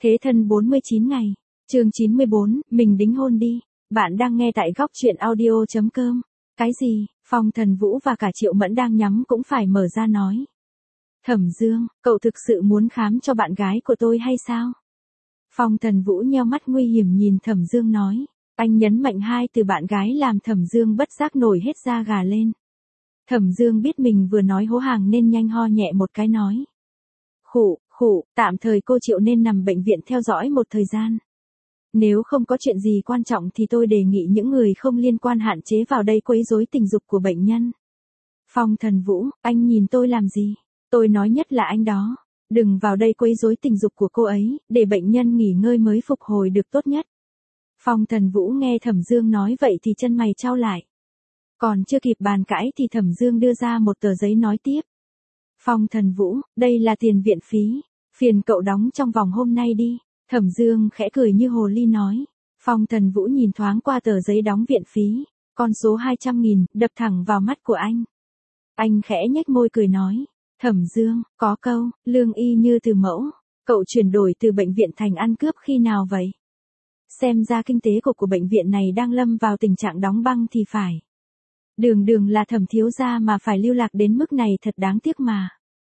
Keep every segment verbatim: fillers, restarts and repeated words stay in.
Thế thân bốn mươi chín ngày. Chương chín mươi bốn, mình đính hôn đi. Bạn đang nghe tại góc truyện audio chấm com. Cái gì? Phong Thần Vũ và cả Triệu Mẫn đang nhắm cũng phải mở ra nói. Thẩm Dương, cậu thực sự muốn khám cho bạn gái của tôi hay sao? Phong Thần Vũ nheo mắt nguy hiểm nhìn Thẩm Dương nói. Anh nhấn mạnh hai từ bạn gái làm Thẩm Dương bất giác nổi hết da gà lên. Thẩm Dương biết mình vừa nói hố hàng nên nhanh ho nhẹ một cái nói. Khụ, khụ, tạm thời cô Triệu nên nằm bệnh viện theo dõi một thời gian. Nếu không có chuyện gì quan trọng thì tôi đề nghị những người không liên quan hạn chế vào đây quấy rối tình dục của bệnh nhân. Phong Thần Vũ, anh nhìn tôi làm gì? Tôi nói nhất là anh đó. Đừng vào đây quấy rối tình dục của cô ấy, để bệnh nhân nghỉ ngơi mới phục hồi được tốt nhất. Phong Thần Vũ nghe Thẩm Dương nói vậy thì chân mày chau lại. Còn chưa kịp bàn cãi thì Thẩm Dương đưa ra một tờ giấy nói tiếp. Phong Thần Vũ, đây là tiền viện phí, phiền cậu đóng trong vòng hôm nay đi. Thẩm Dương khẽ cười như hồ ly nói. Phong Thần Vũ nhìn thoáng qua tờ giấy đóng viện phí, con số hai trăm nghìn, đập thẳng vào mắt của anh. Anh khẽ nhếch môi cười nói. Thẩm Dương, có câu, lương y như từ mẫu, cậu chuyển đổi từ bệnh viện thành ăn cướp khi nào vậy? Xem ra kinh tế của của bệnh viện này đang lâm vào tình trạng đóng băng thì phải. Đường đường là Thẩm thiếu gia mà phải lưu lạc đến mức này thật đáng tiếc mà.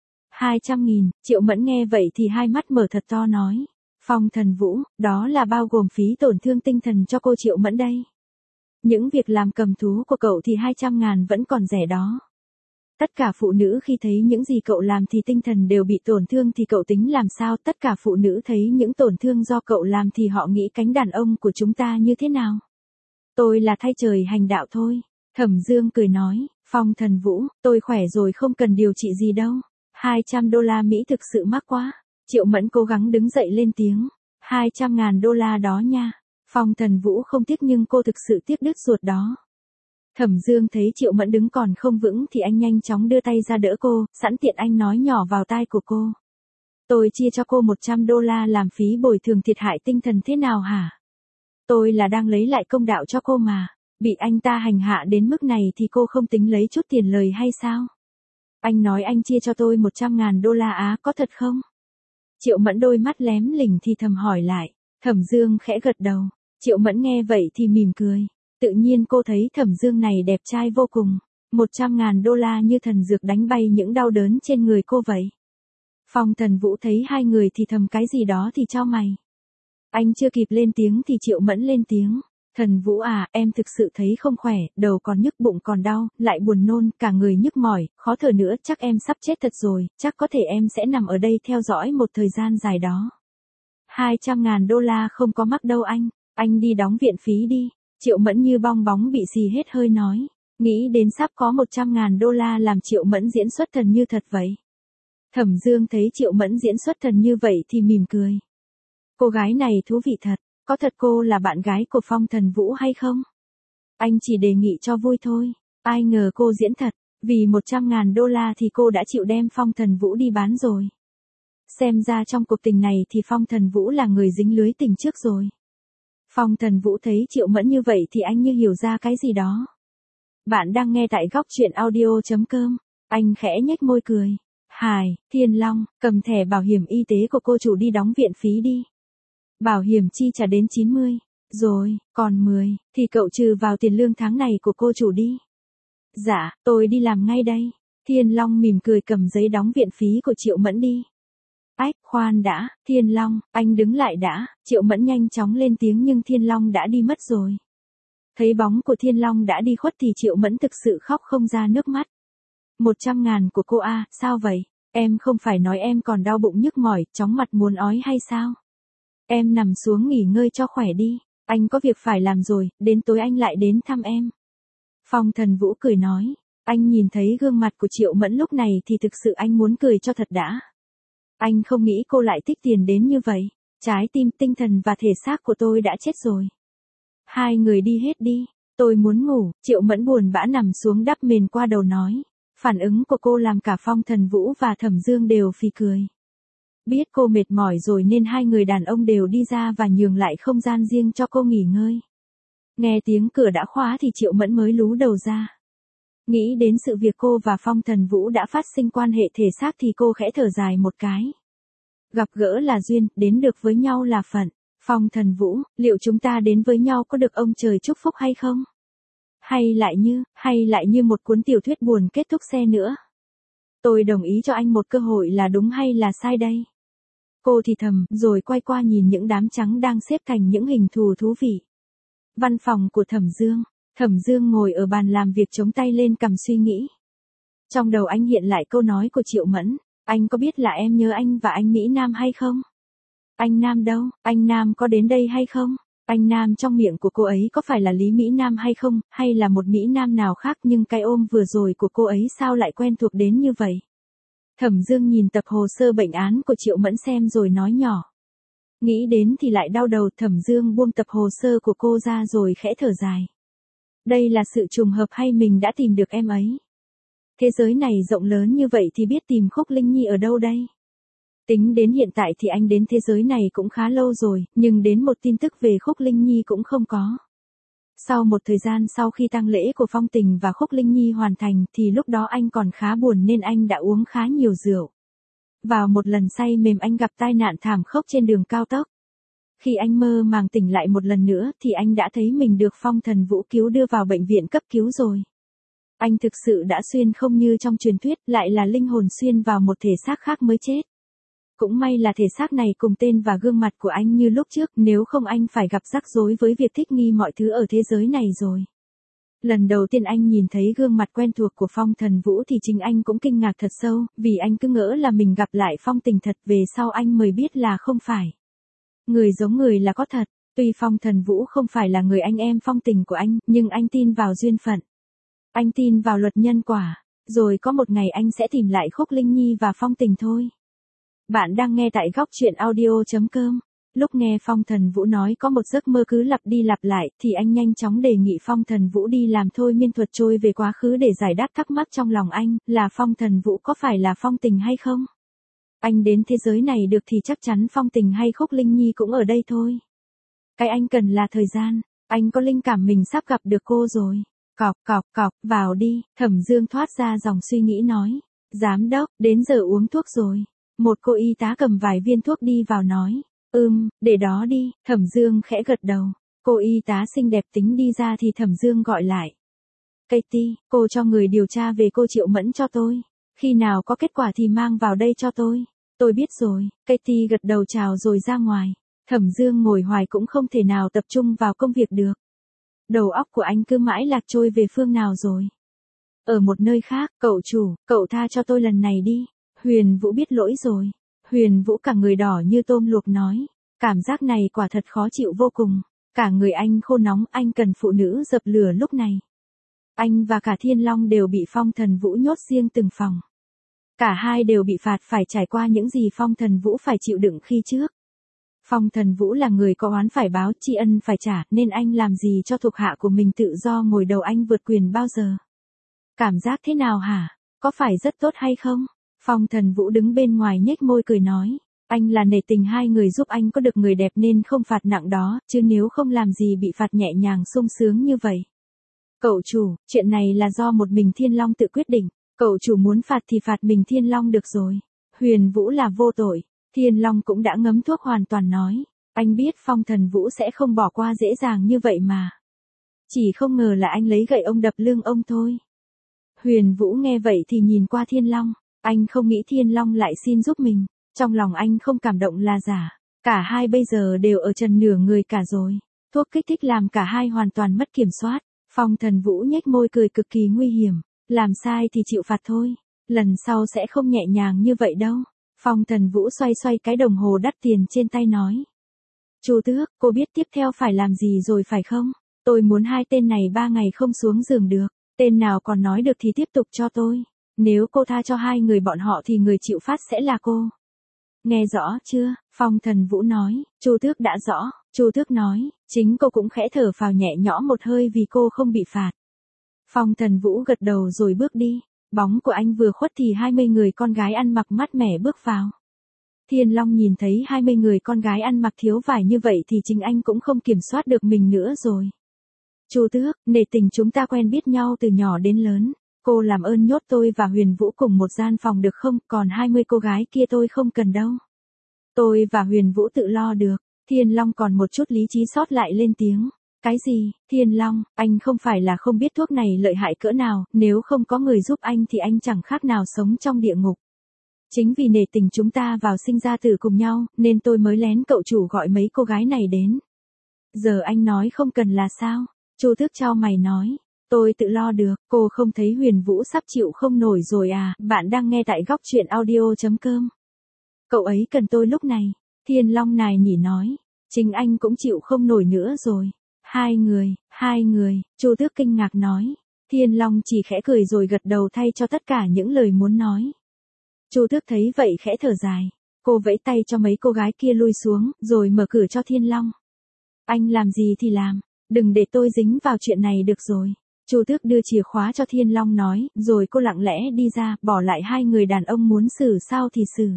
hai trăm nghìn, Triệu Mẫn nghe vậy thì hai mắt mở thật to nói. Phong Thần Vũ, đó là bao gồm phí tổn thương tinh thần cho cô Triệu Mẫn đây. Những việc làm cầm thú của cậu thì hai trăm ngàn vẫn còn rẻ đó. Tất cả phụ nữ khi thấy những gì cậu làm thì tinh thần đều bị tổn thương thì cậu tính làm sao? Tất cả phụ nữ thấy những tổn thương do cậu làm thì họ nghĩ cánh đàn ông của chúng ta như thế nào? Tôi là thay trời hành đạo thôi. Thẩm Dương cười nói, Phong Thần Vũ, tôi khỏe rồi không cần điều trị gì đâu. hai trăm đô la Mỹ thực sự mắc quá. Triệu Mẫn cố gắng đứng dậy lên tiếng. hai trăm ngàn đô la đó nha. Phong Thần Vũ không tiếc nhưng cô thực sự tiếc đứt ruột đó. Thẩm Dương thấy Triệu Mẫn đứng còn không vững thì anh nhanh chóng đưa tay ra đỡ cô, sẵn tiện anh nói nhỏ vào tai của cô. Tôi chia cho cô một trăm đô la làm phí bồi thường thiệt hại tinh thần thế nào hả? Tôi là đang lấy lại công đạo cho cô mà. Bị anh ta hành hạ đến mức này thì cô không tính lấy chút tiền lời hay sao? Anh nói anh chia cho tôi một trăm ngàn đô la á, có thật không? Triệu Mẫn đôi mắt lém lỉnh thì thầm hỏi lại. Thẩm Dương khẽ gật đầu. Triệu Mẫn nghe vậy thì mỉm cười. Tự nhiên cô thấy Thẩm Dương này đẹp trai vô cùng. Một trăm ngàn đô la như thần dược đánh bay những đau đớn trên người cô vậy. Phong Thần Vũ thấy hai người thì thầm cái gì đó thì chau mày. Anh chưa kịp lên tiếng thì Triệu Mẫn lên tiếng. Thần Vũ à, em thực sự thấy không khỏe, đầu còn nhức bụng còn đau, lại buồn nôn, cả người nhức mỏi, khó thở nữa, chắc em sắp chết thật rồi, chắc có thể em sẽ nằm ở đây theo dõi một thời gian dài đó. hai trăm ngàn đô la không có mắc đâu anh, anh đi đóng viện phí đi. Triệu Mẫn như bong bóng bị xì hết hơi nói. Nghĩ đến sắp có một trăm ngàn đô la làm Triệu Mẫn diễn xuất thần như thật vậy. Thẩm Dương thấy Triệu Mẫn diễn xuất thần như vậy thì mỉm cười. Cô gái này thú vị thật. Có thật cô là bạn gái của Phong Thần Vũ hay không? Anh chỉ đề nghị cho vui thôi. Ai ngờ cô diễn thật. Vì một trăm ngàn đô la thì cô đã chịu đem Phong Thần Vũ đi bán rồi. Xem ra trong cuộc tình này thì Phong Thần Vũ là người dính lưới tình trước rồi. Phong Thần Vũ thấy Triệu Mẫn như vậy thì anh như hiểu ra cái gì đó. Bạn đang nghe tại góc truyện audio chấm com. Anh khẽ nhếch môi cười. Hài, Thiên Long, cầm thẻ bảo hiểm y tế của cô chủ đi đóng viện phí đi. Bảo hiểm chi trả đến chín mươi. Rồi, còn mười, thì cậu trừ vào tiền lương tháng này của cô chủ đi. Dạ, tôi đi làm ngay đây. Thiên Long mỉm cười cầm giấy đóng viện phí của Triệu Mẫn đi. Ách, khoan đã, Thiên Long, anh đứng lại đã. Triệu Mẫn nhanh chóng lên tiếng nhưng Thiên Long đã đi mất rồi. Thấy bóng của Thiên Long đã đi khuất thì Triệu Mẫn thực sự khóc không ra nước mắt. Một trăm ngàn của cô à, sao vậy? Em không phải nói em còn đau bụng nhức mỏi, chóng mặt muốn ói hay sao? Em nằm xuống nghỉ ngơi cho khỏe đi. Anh có việc phải làm rồi, đến tối anh lại đến thăm em. Phong Thần Vũ cười nói. Anh nhìn thấy gương mặt của Triệu Mẫn lúc này thì thực sự anh muốn cười cho thật đã. Anh không nghĩ cô lại thích tiền đến như vậy. Trái tim, tinh thần và thể xác của tôi đã chết rồi. Hai người đi hết đi. Tôi muốn ngủ. Triệu Mẫn buồn bã nằm xuống đắp mền qua đầu nói. Phản ứng của cô làm cả Phong Thần Vũ và Thẩm Dương đều phì cười. Biết cô mệt mỏi rồi nên hai người đàn ông đều đi ra và nhường lại không gian riêng cho cô nghỉ ngơi. Nghe tiếng cửa đã khóa thì Triệu Mẫn mới lú đầu ra. Nghĩ đến sự việc cô và Phong Thần Vũ đã phát sinh quan hệ thể xác thì cô khẽ thở dài một cái. Gặp gỡ là duyên, đến được với nhau là phận. Phong Thần Vũ, liệu chúng ta đến với nhau có được ông trời chúc phúc hay không? Hay lại như, hay lại như một cuốn tiểu thuyết buồn kết thúc xe nữa? Tôi đồng ý cho anh một cơ hội là đúng hay là sai đây? Cô thì thầm, rồi quay qua nhìn những đám trắng đang xếp thành những hình thù thú vị. Văn phòng của Thẩm Dương. Thẩm Dương ngồi ở bàn làm việc chống tay lên cằm suy nghĩ. Trong đầu anh hiện lại câu nói của Triệu Mẫn. Anh có biết là em nhớ anh và anh Mỹ Nam hay không? Anh Nam đâu? Anh Nam có đến đây hay không? Anh Nam trong miệng của cô ấy có phải là Lý Mỹ Nam hay không? Hay là một Mỹ Nam nào khác, nhưng cái ôm vừa rồi của cô ấy sao lại quen thuộc đến như vậy? Thẩm Dương nhìn tập hồ sơ bệnh án của Triệu Mẫn xem rồi nói nhỏ. Nghĩ đến thì lại đau đầu. Thẩm Dương buông tập hồ sơ của cô ra rồi khẽ thở dài. Đây là sự trùng hợp hay mình đã tìm được em ấy? Thế giới này rộng lớn như vậy thì biết tìm Khúc Linh Nhi ở đâu đây? Tính đến hiện tại thì anh đến thế giới này cũng khá lâu rồi, nhưng đến một tin tức về Khúc Linh Nhi cũng không có. Sau một thời gian sau khi tang lễ của Phong Tình và Khúc Linh Nhi hoàn thành thì lúc đó anh còn khá buồn nên anh đã uống khá nhiều rượu. Vào một lần say mềm anh gặp tai nạn thảm khốc trên đường cao tốc. Khi anh mơ màng tỉnh lại một lần nữa thì anh đã thấy mình được Phong Thần Vũ cứu đưa vào bệnh viện cấp cứu rồi. Anh thực sự đã xuyên không như trong truyền thuyết, lại là linh hồn xuyên vào một thể xác khác mới chết. Cũng may là thể xác này cùng tên và gương mặt của anh như lúc trước, nếu không anh phải gặp rắc rối với việc thích nghi mọi thứ ở thế giới này rồi. Lần đầu tiên anh nhìn thấy gương mặt quen thuộc của Phong Thần Vũ thì chính anh cũng kinh ngạc thật sâu, vì anh cứ ngỡ là mình gặp lại Phong Tình thật, về sau anh mới biết là không phải. Người giống người là có thật, tuy Phong Thần Vũ không phải là người anh em Phong Tình của anh, nhưng anh tin vào duyên phận. Anh tin vào luật nhân quả, rồi có một ngày anh sẽ tìm lại Khúc Linh Nhi và Phong Tình thôi. Bạn đang nghe tại góc truyện audio chấm com. Lúc nghe Phong Thần Vũ nói có một giấc mơ cứ lặp đi lặp lại thì anh nhanh chóng đề nghị Phong Thần Vũ đi làm thôi miên thuật trôi về quá khứ để giải đáp thắc mắc trong lòng anh, là Phong Thần Vũ có phải là Phong Tình hay không? Anh đến thế giới này được thì chắc chắn Phong Tình hay Khúc Linh Nhi cũng ở đây thôi. Cái anh cần là thời gian, anh có linh cảm mình sắp gặp được cô rồi. Cọc cọc cọc, vào đi, Thẩm Dương thoát ra dòng suy nghĩ nói. Giám đốc, đến giờ uống thuốc rồi. Một cô y tá cầm vài viên thuốc đi vào nói. Ừm, để đó đi, Thẩm Dương khẽ gật đầu. Cô y tá xinh đẹp tính đi ra thì Thẩm Dương gọi lại. Katie, cô cho người điều tra về cô Triệu Mẫn cho tôi. Khi nào có kết quả thì mang vào đây cho tôi. Tôi biết rồi, Katie gật đầu chào rồi ra ngoài. Thẩm Dương ngồi hoài cũng không thể nào tập trung vào công việc được. Đầu óc của anh cứ mãi lạc trôi về phương nào rồi. Ở một nơi khác, cậu chủ, cậu tha cho tôi lần này đi. Huyền Vũ biết lỗi rồi. Huyền Vũ cả người đỏ như tôm luộc nói. Cảm giác này quả thật khó chịu vô cùng. Cả người anh khô nóng, anh cần phụ nữ dập lửa lúc này. Anh và cả Thiên Long đều bị Phong Thần Vũ nhốt riêng từng phòng. Cả hai đều bị phạt phải trải qua những gì Phong Thần Vũ phải chịu đựng khi trước. Phong Thần Vũ là người có oán phải báo, tri ân phải trả, nên anh làm gì cho thuộc hạ của mình tự do ngồi đầu anh vượt quyền bao giờ. Cảm giác thế nào hả? Có phải rất tốt hay không? Phong Thần Vũ đứng bên ngoài nhếch môi cười nói. Anh là nể tình hai người giúp anh có được người đẹp nên không phạt nặng đó, chứ nếu không làm gì bị phạt nhẹ nhàng sung sướng như vậy. Cậu chủ, chuyện này là do một mình Thiên Long tự quyết định. Cậu chủ muốn phạt thì phạt mình Thiên Long được rồi. Huyền Vũ là vô tội. Thiên Long cũng đã ngấm thuốc hoàn toàn nói. Anh biết Phong Thần Vũ sẽ không bỏ qua dễ dàng như vậy mà. Chỉ không ngờ là anh lấy gậy ông đập lưng ông thôi. Huyền Vũ nghe vậy thì nhìn qua Thiên Long. Anh không nghĩ Thiên Long lại xin giúp mình. Trong lòng anh không cảm động là giả. Cả hai bây giờ đều ở trần nửa người cả rồi. Thuốc kích thích làm cả hai hoàn toàn mất kiểm soát. Phong Thần Vũ nhếch môi cười cực kỳ nguy hiểm. Làm sai thì chịu phạt thôi. Lần sau sẽ không nhẹ nhàng như vậy đâu. Phong Thần Vũ xoay xoay cái đồng hồ đắt tiền trên tay nói. Chu Tước, cô biết tiếp theo phải làm gì rồi phải không? Tôi muốn hai tên này ba ngày không xuống giường được. Tên nào còn nói được thì tiếp tục cho tôi. Nếu cô tha cho hai người bọn họ thì người chịu phát sẽ là cô. Nghe rõ chưa? Phong Thần Vũ nói. Chu Tước đã rõ. Chu Tước nói. Chính cô cũng khẽ thở phào nhẹ nhõm một hơi vì cô không bị phạt. Phong Thần Vũ gật đầu rồi bước đi. Bóng của anh vừa khuất thì hai mươi người con gái ăn mặc mát mẻ bước vào. Thiên Long nhìn thấy hai mươi người con gái ăn mặc thiếu vải như vậy thì chính anh cũng không kiểm soát được mình nữa rồi. Chu Tước, nể tình chúng ta quen biết nhau từ nhỏ đến lớn. Cô làm ơn nhốt tôi và Huyền Vũ cùng một gian phòng được không? Còn hai mươi cô gái kia tôi không cần đâu. Tôi và Huyền Vũ tự lo được. Thiên Long còn một chút lý trí sót lại lên tiếng. Cái gì, Thiên Long, anh không phải là không biết thuốc này lợi hại cỡ nào, nếu không có người giúp anh thì anh chẳng khác nào sống trong địa ngục. Chính vì nể tình chúng ta vào sinh ra tử cùng nhau, nên tôi mới lén cậu chủ gọi mấy cô gái này đến. Giờ anh nói không cần là sao? Chu Tước chau mày nói. Tôi tự lo được, cô không thấy Huyền Vũ sắp chịu không nổi rồi à? Bạn đang nghe tại góc truyện audio.com. Cậu ấy cần tôi lúc này. Thiên Long nài nỉ nói. Chính anh cũng chịu không nổi nữa rồi. Hai người, hai người, Chu Tước kinh ngạc nói. Thiên Long chỉ khẽ cười rồi gật đầu thay cho tất cả những lời muốn nói. Chu Tước thấy vậy khẽ thở dài. Cô vẫy tay cho mấy cô gái kia lui xuống, rồi mở cửa cho Thiên Long. Anh làm gì thì làm, đừng để tôi dính vào chuyện này được rồi. Chu Tước đưa chìa khóa cho Thiên Long nói, rồi cô lặng lẽ đi ra, bỏ lại hai người đàn ông muốn xử sao thì xử.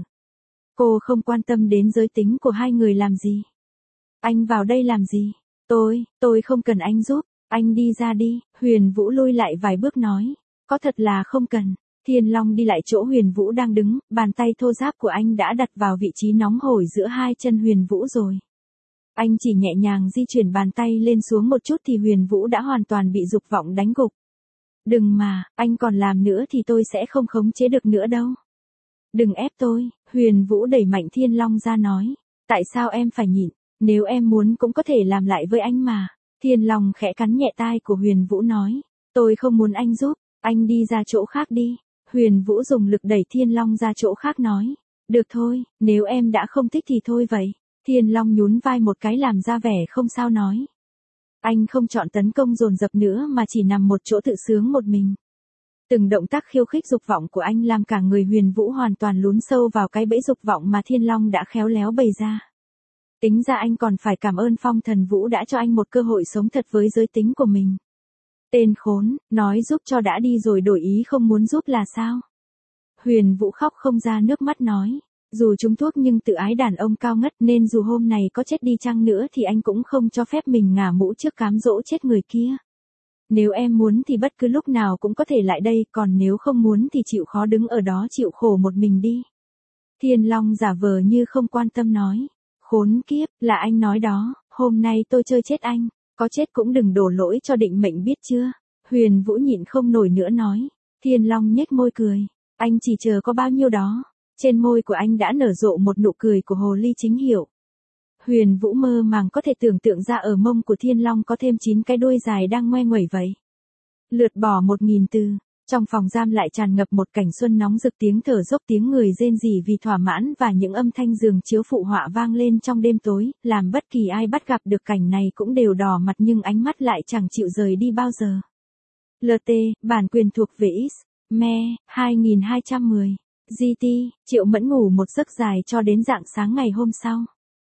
Cô không quan tâm đến giới tính của hai người làm gì. Anh vào đây làm gì? Tôi, tôi không cần anh giúp, anh đi ra đi. Huyền Vũ lui lại vài bước nói. Có thật là không cần. Thiên Long đi lại chỗ Huyền Vũ đang đứng, bàn tay thô ráp của anh đã đặt vào vị trí nóng hổi giữa hai chân Huyền Vũ rồi. Anh chỉ nhẹ nhàng di chuyển bàn tay lên xuống một chút thì Huyền Vũ đã hoàn toàn bị dục vọng đánh gục. Đừng mà, anh còn làm nữa thì tôi sẽ không khống chế được nữa đâu. Đừng ép tôi, Huyền Vũ đẩy mạnh Thiên Long ra nói. Tại sao em phải nhịn, nếu em muốn cũng có thể làm lại với anh mà. Thiên Long khẽ cắn nhẹ tai của Huyền Vũ nói. Tôi không muốn anh giúp, anh đi ra chỗ khác đi. Huyền Vũ dùng lực đẩy Thiên Long ra chỗ khác nói. Được thôi, nếu em đã không thích thì thôi vậy. Thiên Long nhún vai một cái làm ra vẻ không sao nói. Anh không chọn tấn công dồn dập nữa mà chỉ nằm một chỗ tự sướng một mình. Từng động tác khiêu khích dục vọng của anh làm cả người Huyền Vũ hoàn toàn lún sâu vào cái bẫy dục vọng mà Thiên Long đã khéo léo bày ra. Tính ra anh còn phải cảm ơn Phong Thần Vũ đã cho anh một cơ hội sống thật với giới tính của mình. Tên khốn, nói giúp cho đã đi rồi đổi ý không muốn giúp là sao? Huyền Vũ khóc không ra nước mắt nói. Dù trúng thuốc nhưng tự ái đàn ông cao ngất nên dù hôm này có chết đi chăng nữa thì anh cũng không cho phép mình ngả mũ trước cám dỗ chết người kia. Nếu em muốn thì bất cứ lúc nào cũng có thể lại đây, còn nếu không muốn thì chịu khó đứng ở đó chịu khổ một mình đi. Thiên Long giả vờ như không quan tâm nói. Khốn kiếp, là anh nói đó, hôm nay tôi chơi chết anh, có chết cũng đừng đổ lỗi cho định mệnh biết chưa? Huyền Vũ nhịn không nổi nữa nói. Thiên Long nhếch môi cười. Anh chỉ chờ có bao nhiêu đó. Trên môi của anh đã nở rộ một nụ cười của hồ ly chính hiệu. Huyền Vũ mơ màng có thể tưởng tượng ra ở mông của Thiên Long có thêm chín cái đuôi dài đang ngoe nguẩy vậy. Lượt bỏ một nghìn từ, trong phòng giam lại tràn ngập một cảnh xuân nóng rực, tiếng thở dốc, tiếng người rên rỉ vì thỏa mãn và những âm thanh giường chiếu phụ họa vang lên trong đêm tối, làm bất kỳ ai bắt gặp được cảnh này cũng đều đỏ mặt nhưng ánh mắt lại chẳng chịu rời đi bao giờ. lờ tê, bản quyền thuộc về X, Me, hai nghìn hai trăm mười. giê tê, Triệu Mẫn ngủ một giấc dài cho đến rạng sáng ngày hôm sau.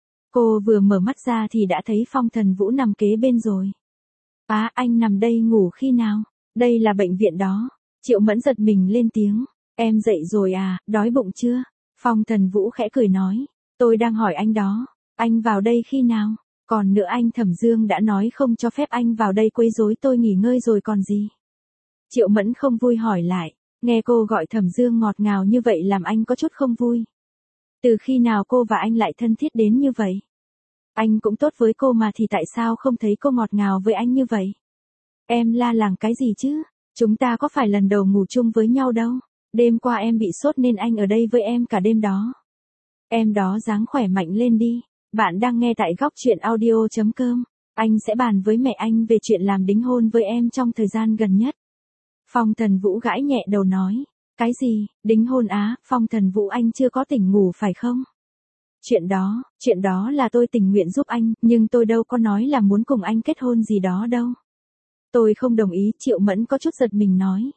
Cô vừa mở mắt ra thì đã thấy Phong Thần Vũ nằm kế bên rồi. Á, anh nằm đây ngủ khi nào? Đây là bệnh viện đó. Triệu Mẫn giật mình lên tiếng. Em dậy rồi à, đói bụng chưa? Phong Thần Vũ khẽ cười nói. Tôi đang hỏi anh đó. Anh vào đây khi nào? Còn nữa, anh Thẩm Dương đã nói không cho phép anh vào đây quấy rối tôi nghỉ ngơi rồi còn gì. Triệu Mẫn không vui hỏi lại. Nghe cô gọi Thẩm Dương ngọt ngào như vậy làm anh có chút không vui. Từ khi nào cô và anh lại thân thiết đến như vậy? Anh cũng tốt với cô mà thì tại sao không thấy cô ngọt ngào với anh như vậy? Em la làng cái gì chứ? Chúng ta có phải lần đầu ngủ chung với nhau đâu. Đêm qua em bị sốt nên anh ở đây với em cả đêm đó. Em đó dáng khỏe mạnh lên đi. Bạn đang nghe tại góc truyện audio.com. Anh sẽ bàn với mẹ anh về chuyện làm đính hôn với em trong thời gian gần nhất. Phong Thần Vũ gãi nhẹ đầu nói. Cái gì, đính hôn á? Phong Thần Vũ, anh chưa có tỉnh ngủ phải không? Chuyện đó, chuyện đó là tôi tình nguyện giúp anh, nhưng tôi đâu có nói là muốn cùng anh kết hôn gì đó đâu. Tôi không đồng ý, Triệu Mẫn có chút giật mình nói.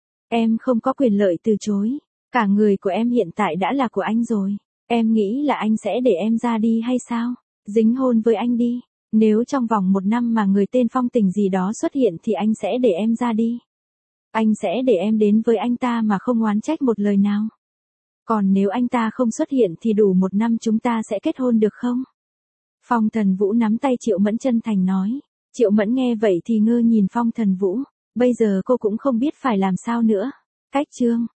Em không có quyền lợi từ chối. Cả người của em hiện tại đã là của anh rồi. Em nghĩ là anh sẽ để em ra đi hay sao? Dính hôn với anh đi. Nếu trong vòng một năm mà người tên Phong Tình gì đó xuất hiện thì anh sẽ để em ra đi. Anh sẽ để em đến với anh ta mà không oán trách một lời nào. Còn nếu anh ta không xuất hiện thì đủ một năm chúng ta sẽ kết hôn được không? Phong Thần Vũ nắm tay Triệu Mẫn chân thành nói. Triệu Mẫn nghe vậy thì ngơ nhìn Phong Thần Vũ. Bây giờ cô cũng không biết phải làm sao nữa. Cách chương.